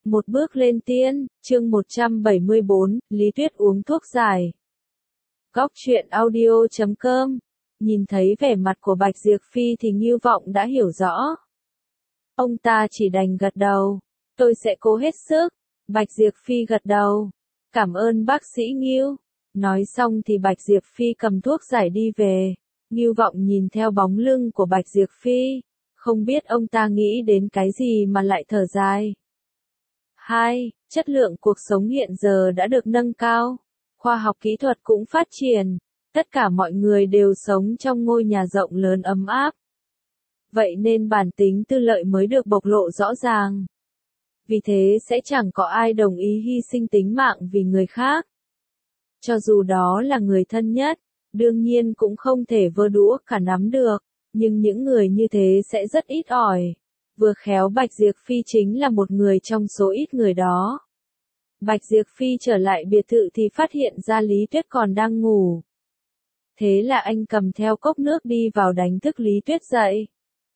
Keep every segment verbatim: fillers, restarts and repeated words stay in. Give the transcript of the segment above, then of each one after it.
Một bước lên tiên, chương một trăm bảy mươi bốn, Lý Tuyết uống thuốc giải. Góc truyện audio chấm com. Nhìn thấy vẻ mặt của Bạch Diệp Phi thì Ngưu Vọng đã hiểu rõ. Ông ta chỉ đành gật đầu. Tôi sẽ cố hết sức. Bạch Diệp Phi gật đầu. Cảm ơn bác sĩ Ngưu. Nói xong thì Bạch Diệp Phi cầm thuốc giải đi về. Ngưu Vọng nhìn theo bóng lưng của Bạch Diệp Phi. Không biết ông ta nghĩ đến cái gì mà lại thở dài. Hai, chất lượng cuộc sống hiện giờ đã được nâng cao. Khoa học kỹ thuật cũng phát triển. Tất cả mọi người đều sống trong ngôi nhà rộng lớn ấm áp. Vậy nên bản tính tư lợi mới được bộc lộ rõ ràng. Vì thế sẽ chẳng có ai đồng ý hy sinh tính mạng vì người khác. Cho dù đó là người thân nhất, đương nhiên cũng không thể vơ đũa cả nắm được, nhưng những người như thế sẽ rất ít ỏi. Vừa khéo Bạch Diệp Phi chính là một người trong số ít người đó. Bạch Diệp Phi trở lại biệt thự thì phát hiện ra Lý Tuyết còn đang ngủ. Thế là anh cầm theo cốc nước đi vào đánh thức Lý Tuyết dậy.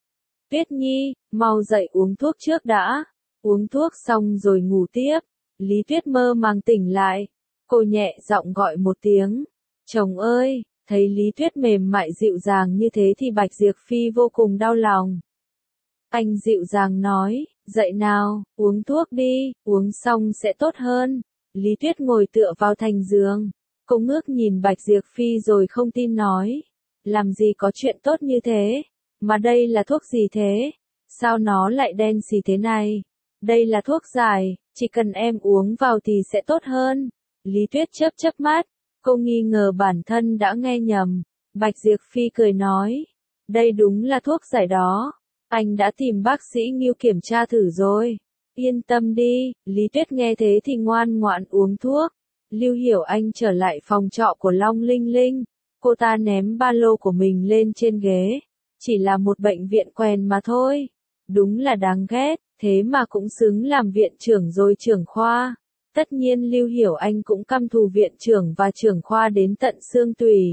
Tuyết Nhi, mau dậy uống thuốc trước đã. Uống thuốc xong rồi ngủ tiếp. Lý Tuyết mơ màng tỉnh lại. Cô nhẹ giọng gọi một tiếng. Chồng ơi, thấy Lý Tuyết mềm mại dịu dàng như thế thì Bạch Diệp Phi vô cùng đau lòng. Anh dịu dàng nói, dậy nào, uống thuốc đi, uống xong sẽ tốt hơn. Lý Tuyết ngồi tựa vào thành giường. Cô ngước nhìn Bạch Diệp Phi rồi không tin nói. Làm gì có chuyện tốt như thế? Mà đây là thuốc gì thế? Sao nó lại đen xì thế này? Đây là thuốc giải, chỉ cần em uống vào thì sẽ tốt hơn. Lý Tuyết chớp chớp mắt. Cô nghi ngờ bản thân đã nghe nhầm. Bạch Diệp Phi cười nói. Đây đúng là thuốc giải đó. Anh đã tìm bác sĩ Ngưu kiểm tra thử rồi. Yên tâm đi, Lý Tuyết nghe thế thì ngoan ngoãn uống thuốc. Lưu Hiểu Anh trở lại phòng trọ của Long Linh Linh. Cô ta ném ba lô của mình lên trên ghế. Chỉ là một bệnh viện quèn mà thôi. Đúng là đáng ghét, thế mà cũng xứng làm viện trưởng rồi trưởng khoa. Tất nhiên Lưu Hiểu Anh cũng căm thù viện trưởng và trưởng khoa đến tận xương tủy.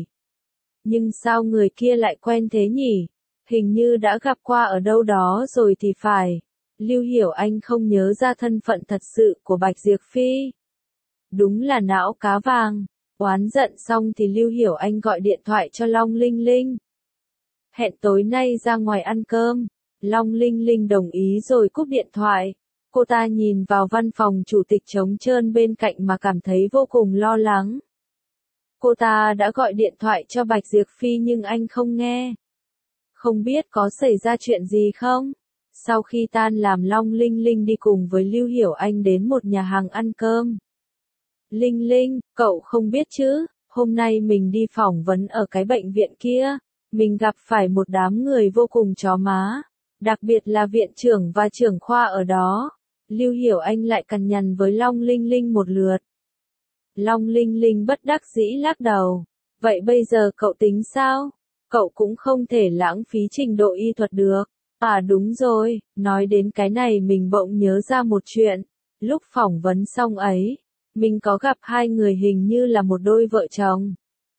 Nhưng sao người kia lại quen thế nhỉ? Hình như đã gặp qua ở đâu đó rồi thì phải. Lưu Hiểu Anh không nhớ ra thân phận thật sự của Bạch Diệp Phi. Đúng là não cá vàng. Oán giận xong thì Lưu Hiểu Anh gọi điện thoại cho Long Linh Linh. Hẹn tối nay ra ngoài ăn cơm. Long Linh Linh đồng ý rồi cúp điện thoại. Cô ta nhìn vào văn phòng chủ tịch trống trơn bên cạnh mà cảm thấy vô cùng lo lắng. Cô ta đã gọi điện thoại cho Bạch Diệp Phi nhưng anh không nghe. Không biết có xảy ra chuyện gì không? Sau khi tan làm Long Linh Linh đi cùng với Lưu Hiểu Anh đến một nhà hàng ăn cơm. Linh Linh, cậu không biết chứ, hôm nay mình đi phỏng vấn ở cái bệnh viện kia. Mình gặp phải một đám người vô cùng chó má. Đặc biệt là viện trưởng và trưởng khoa ở đó. Lưu Hiểu Anh lại cằn nhằn với Long Linh Linh một lượt. Long Linh Linh bất đắc dĩ lắc đầu. Vậy bây giờ cậu tính sao? Cậu cũng không thể lãng phí trình độ y thuật được. À đúng rồi, nói đến cái này mình bỗng nhớ ra một chuyện. Lúc phỏng vấn xong ấy, mình có gặp hai người hình như là một đôi vợ chồng.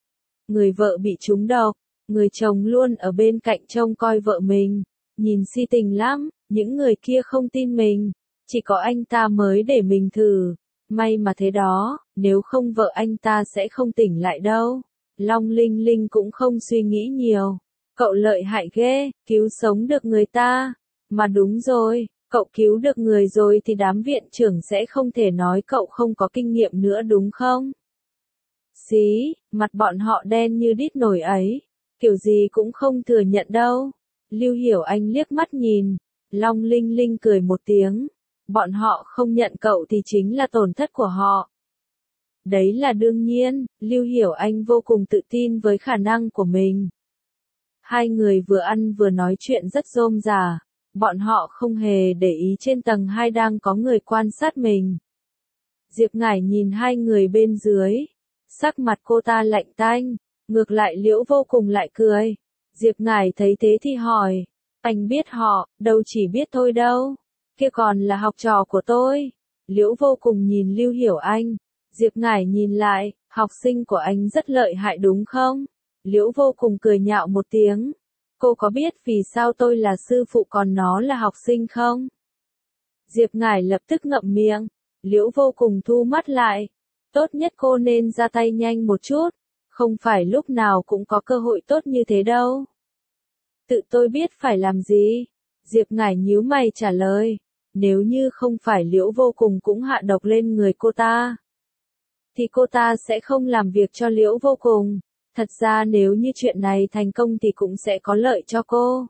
Người vợ bị trúng độc, người chồng luôn ở bên cạnh trông coi vợ mình. Nhìn si tình lắm, những người kia không tin mình. Chỉ có anh ta mới để mình thử. May mà thế đó, nếu không vợ anh ta sẽ không tỉnh lại đâu. Long Linh Linh cũng không suy nghĩ nhiều. Cậu lợi hại ghê, cứu sống được người ta. Mà đúng rồi, cậu cứu được người rồi thì đám viện trưởng sẽ không thể nói cậu không có kinh nghiệm nữa đúng không? Xí, mặt bọn họ đen như đít nổi ấy. Kiểu gì cũng không thừa nhận đâu. Lưu Hiểu Anh liếc mắt nhìn. Long Linh Linh cười một tiếng. Bọn họ không nhận cậu thì chính là tổn thất của họ. Đấy là đương nhiên, Lưu Hiểu Anh vô cùng tự tin với khả năng của mình. Hai người vừa ăn vừa nói chuyện rất rôm rả. Bọn họ không hề để ý trên tầng hai đang có người quan sát mình. Diệp Ngải nhìn hai người bên dưới. Sắc mặt cô ta lạnh tanh. Ngược lại Liễu Vô Cùng lại cười. Diệp Ngải thấy thế thì hỏi. Anh biết họ, đâu chỉ biết thôi đâu. Kia còn là học trò của tôi. Liễu Vô Cùng nhìn Lưu Hiểu Anh. Diệp Ngải nhìn lại, học sinh của anh rất lợi hại đúng không? Liễu Vô Cùng cười nhạo một tiếng. Cô có biết vì sao tôi là sư phụ còn nó là học sinh không? Diệp Ngải lập tức ngậm miệng. Liễu Vô Cùng thu mắt lại. Tốt nhất cô nên ra tay nhanh một chút. Không phải lúc nào cũng có cơ hội tốt như thế đâu. Tự tôi biết phải làm gì. Diệp Ngải nhíu mày trả lời. Nếu như không phải Liễu Vô Cùng cũng hạ độc lên người cô ta, thì cô ta sẽ không làm việc cho Liễu Vô Cùng. Thật ra nếu như chuyện này thành công thì cũng sẽ có lợi cho cô.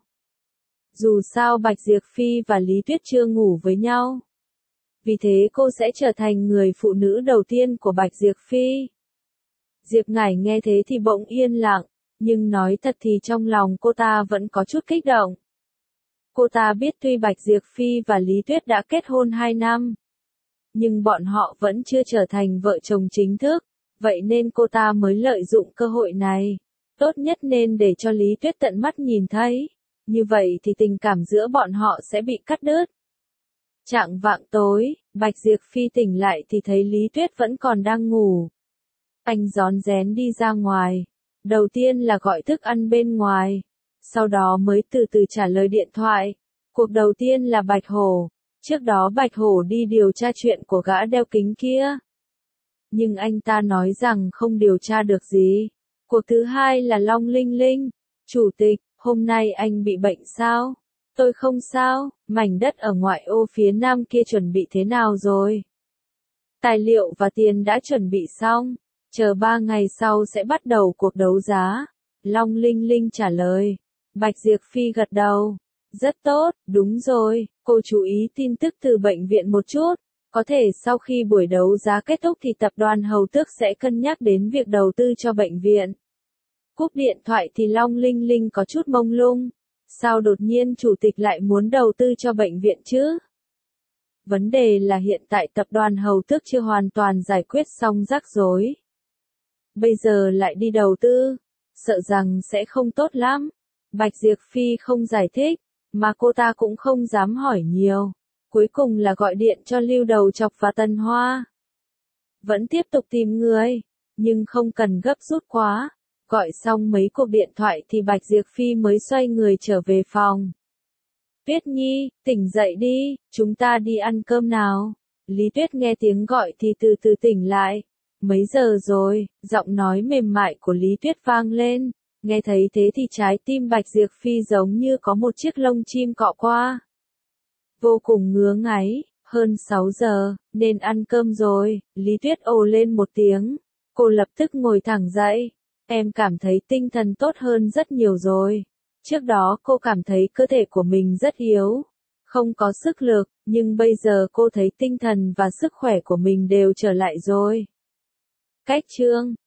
Dù sao Bạch Diệp Phi và Lý Tuyết chưa ngủ với nhau. Vì thế cô sẽ trở thành người phụ nữ đầu tiên của Bạch Diệp Phi. Diệp Ngải nghe thế thì bỗng yên lặng, nhưng nói thật thì trong lòng cô ta vẫn có chút kích động. Cô ta biết tuy Bạch Diệp Phi và Lý Tuyết đã kết hôn hai năm, nhưng bọn họ vẫn chưa trở thành vợ chồng chính thức, vậy nên cô ta mới lợi dụng cơ hội này. Tốt nhất nên để cho Lý Tuyết tận mắt nhìn thấy, như vậy thì tình cảm giữa bọn họ sẽ bị cắt đứt. Chạng vạng tối, Bạch Diệp Phi tỉnh lại thì thấy Lý Tuyết vẫn còn đang ngủ. Anh rón rén đi ra ngoài, đầu tiên là gọi thức ăn bên ngoài, sau đó mới từ từ trả lời điện thoại. Cuộc đầu tiên là Bạch Hổ, trước đó Bạch Hổ đi điều tra chuyện của gã đeo kính kia. Nhưng anh ta nói rằng không điều tra được gì. Cuộc thứ hai là Long Linh Linh, chủ tịch, hôm nay anh bị bệnh sao? Tôi không sao, mảnh đất ở ngoại ô phía nam kia chuẩn bị thế nào rồi? Tài liệu và tiền đã chuẩn bị xong, chờ ba ngày sau sẽ bắt đầu cuộc đấu giá. Long Linh Linh trả lời. Bạch Diệp Phi gật đầu. Rất tốt, đúng rồi, cô chú ý tin tức từ bệnh viện một chút. Có thể sau khi buổi đấu giá kết thúc thì tập đoàn Hầu Tước sẽ cân nhắc đến việc đầu tư cho bệnh viện. Cúp điện thoại thì Long Linh Linh có chút mông lung. Sao đột nhiên chủ tịch lại muốn đầu tư cho bệnh viện chứ? Vấn đề là hiện tại tập đoàn Hầu Tước chưa hoàn toàn giải quyết xong rắc rối. Bây giờ lại đi đầu tư, sợ rằng sẽ không tốt lắm. Bạch Diệp Phi không giải thích, mà cô ta cũng không dám hỏi nhiều. Cuối cùng là gọi điện cho Lưu Đầu Chọc và Tần Hoa. Vẫn tiếp tục tìm người, nhưng không cần gấp rút quá. Gọi xong mấy cuộc điện thoại thì Bạch Diệp Phi mới xoay người trở về phòng. Tuyết Nhi, tỉnh dậy đi, chúng ta đi ăn cơm nào. Lý Tuyết nghe tiếng gọi thì từ từ tỉnh lại. Mấy giờ rồi, giọng nói mềm mại của Lý Tuyết vang lên. Nghe thấy thế thì trái tim Bạch Diệp Phi giống như có một chiếc lông chim cọ qua. Vô cùng ngứa ngáy, hơn sáu giờ, nên ăn cơm rồi. Lý Tuyết ồ lên một tiếng. Cô lập tức ngồi thẳng dậy. Em cảm thấy tinh thần tốt hơn rất nhiều rồi. Trước đó cô cảm thấy cơ thể của mình rất yếu, không có sức lực, nhưng bây giờ cô thấy tinh thần và sức khỏe của mình đều trở lại rồi. Cách chương